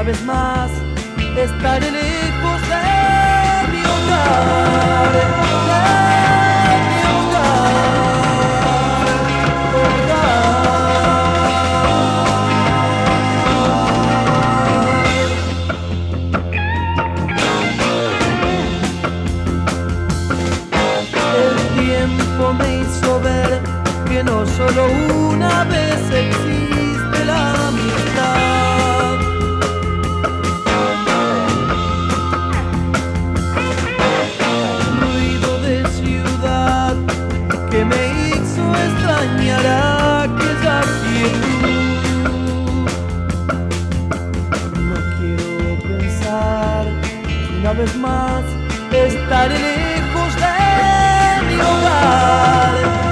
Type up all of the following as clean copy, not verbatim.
vez más estaré lejos de mi hogar, de mi hogar. El tiempo me hizo ver que no solo una vez existe la amistad. Ruido de ciudad que me hizo extrañar aquella quietud. No quiero pensar una vez más estaré lejos de mi hogar.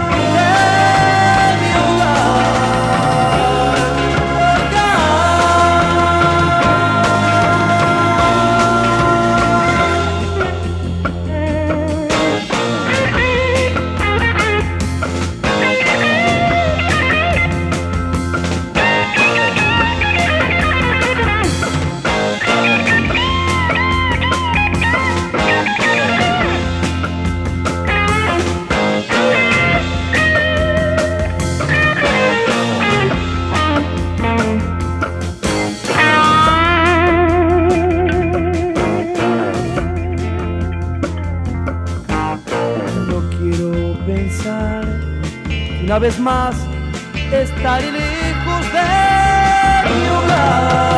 Pensar una vez más estaré lejos de mi hogar.